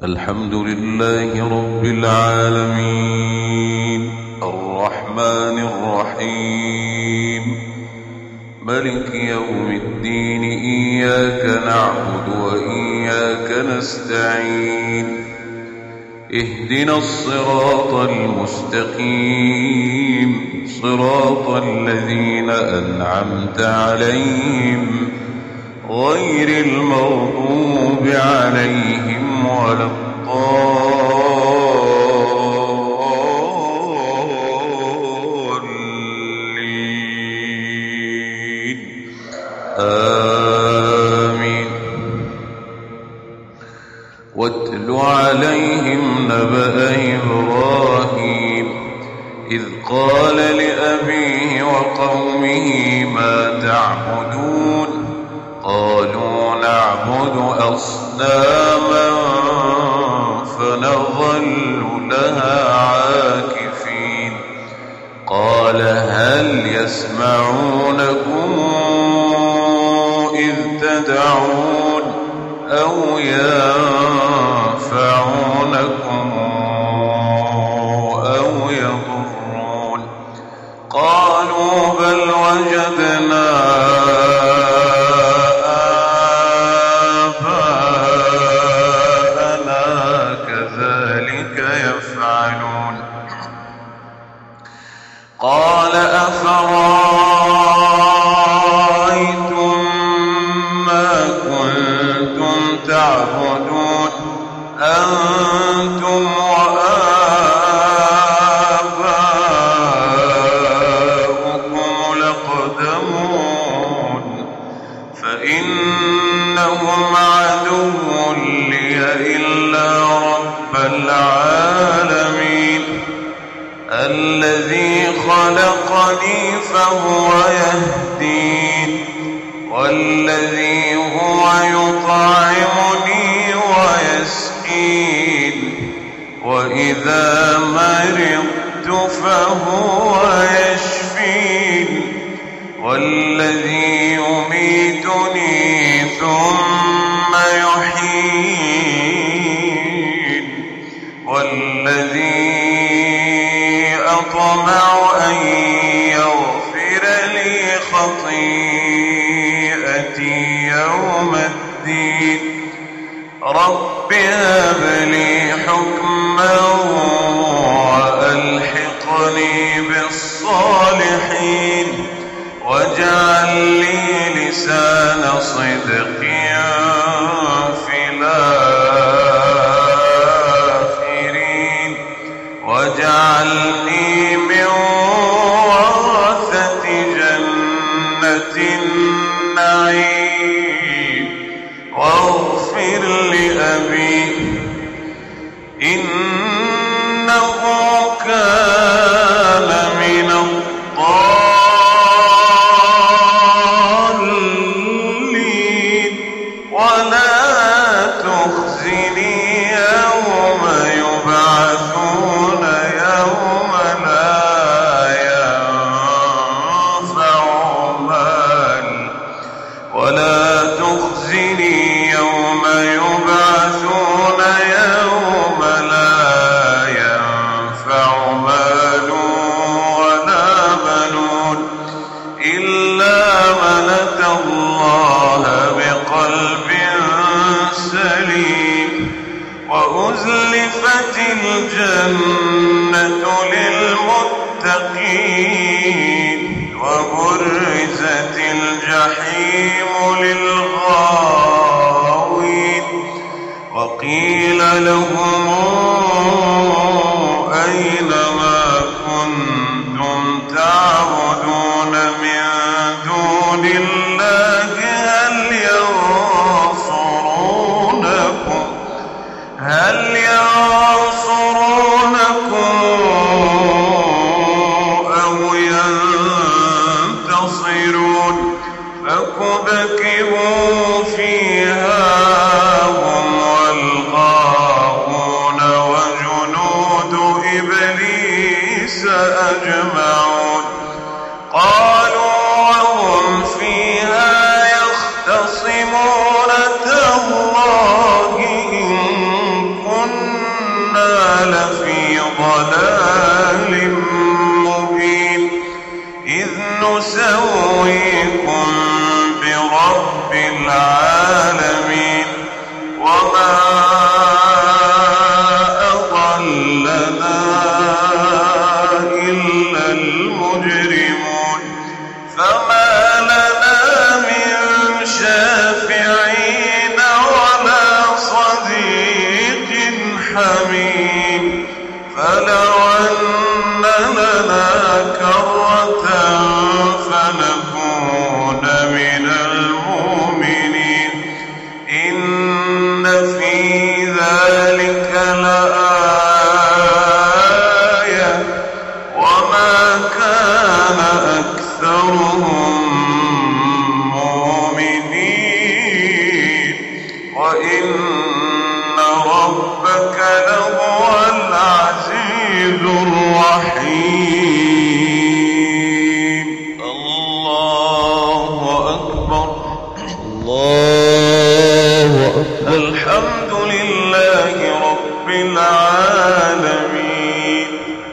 الحمد لله رب العالمين الرحمن الرحيم ملك يوم الدين إياك نعبد وإياك نستعين اهدنا الصراط المستقيم صراط الذين أنعمت عليهم غير المغضوب عليهم ولا الضالين آمين. واتل عليهم نبأ إبراهيم إذ قال لأبيه وقومه ما تعبدون قالوا نعبد أصناما فنظل لها عاكفين قال هل يسمعونكم إذ تدعون أو ينفعونكم أو يضرون قالوا بل وجدنا قال أفرأيتم ما كنتم تعبدون أنتم وآباؤكم الأقدمون فإنهم عدو لي إلا رب العالمين الذي خلقني فهو يهدين والذي هو يطعمني ويسقين وإذا مرضت فهو يشفين والذي يميتني ثم يحيين والذي أطمع أن يغفر لي خطيئتي يوم الدين رب هب لي حكما وألحقني بالصالحين واجعل لي لسان صدق في الآخرين واجعلني من ورثة جنة النعيم واغفر لأبي إنه كان من الضالين ولا تخزني يوم يبعثون يوم لا ينفع مال ولا تخزني يوم يبعثون يوم لا ينفع مال ولا بنون إلا من أتى الله بقلب سليم وأزلفت الجنة للمتقين وبرزت الجحيم للغاوين وقيل لهم أين ما كنتم تعبدون من دون الله هل ينصرونكم أو ينتصرون فكبكبوا فيها هم والغاوون وجنود إبليس أجمعون قالوا وهم فيها يختصمون تالله إن لفي ضلال مبين إذ نسويكم برب العالمين وما أضلنا إلا المجرمون فما لنا من شافعين ولا صديق حميم فلو أن لنا كرة فنكون من المؤمنين إن في ذلك لآية وما كان أكثرهم مؤمنين وإن ربك لهو العزيز الرحيم الله أكبر الله أكبر الحمد لله رب العالمين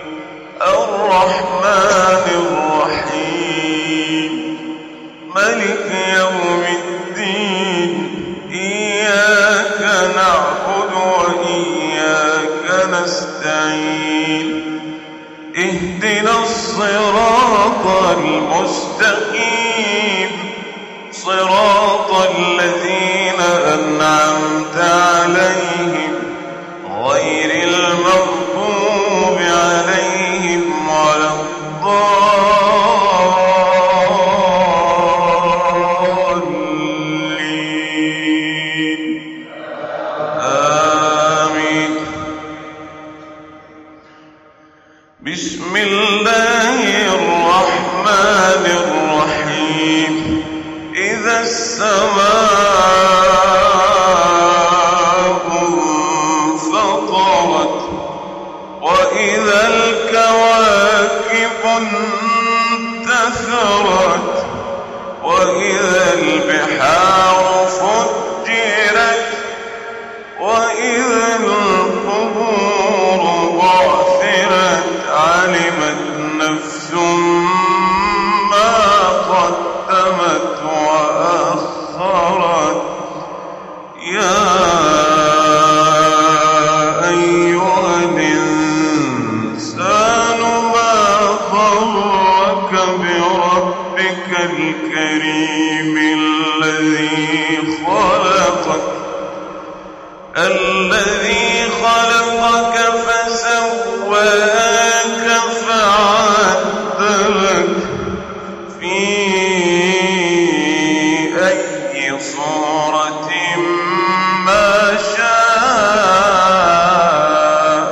الرحمن الرحيم ملك يوم الدين إياك نعبد وإياك نستعين اهدنا الصراط المستقيم صراط الذين أنعمت عليهم غير المغضوب عليهم ولا الضالين آمين بسم الله الرحمن الرحيم إذا السماء انفطرت وإذا الكواكب انتثرت وإذا البحار فجرت وإذا القبور بعثرت علمت نفس ما قدمت وأخرت يا أيها الإنسان ما غرك بربك الكريم الذي خلقك فسواك فعدلك في أي صورة ما شاء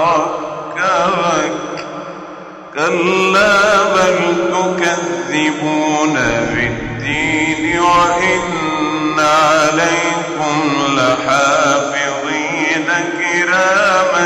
ركبك كلا بل تكذبون بالدين وإن عليكم لحافظين كراما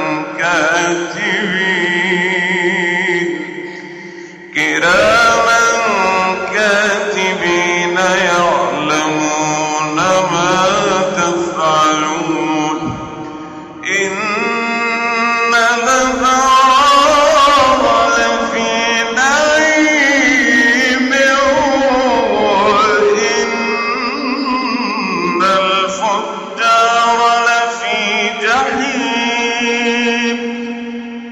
كاتبين يعلمون ما تفعلون إن الأبرار لفي نعيم وإن الفجار لفي جحيم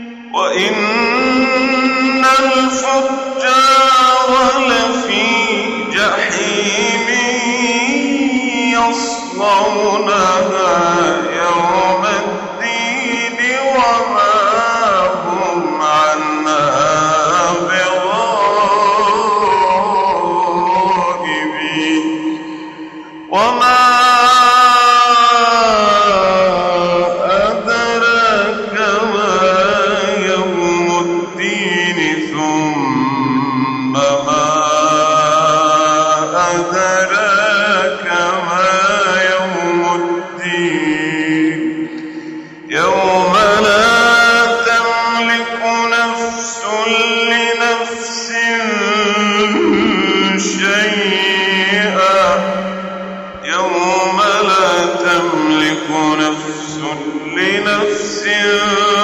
لنفس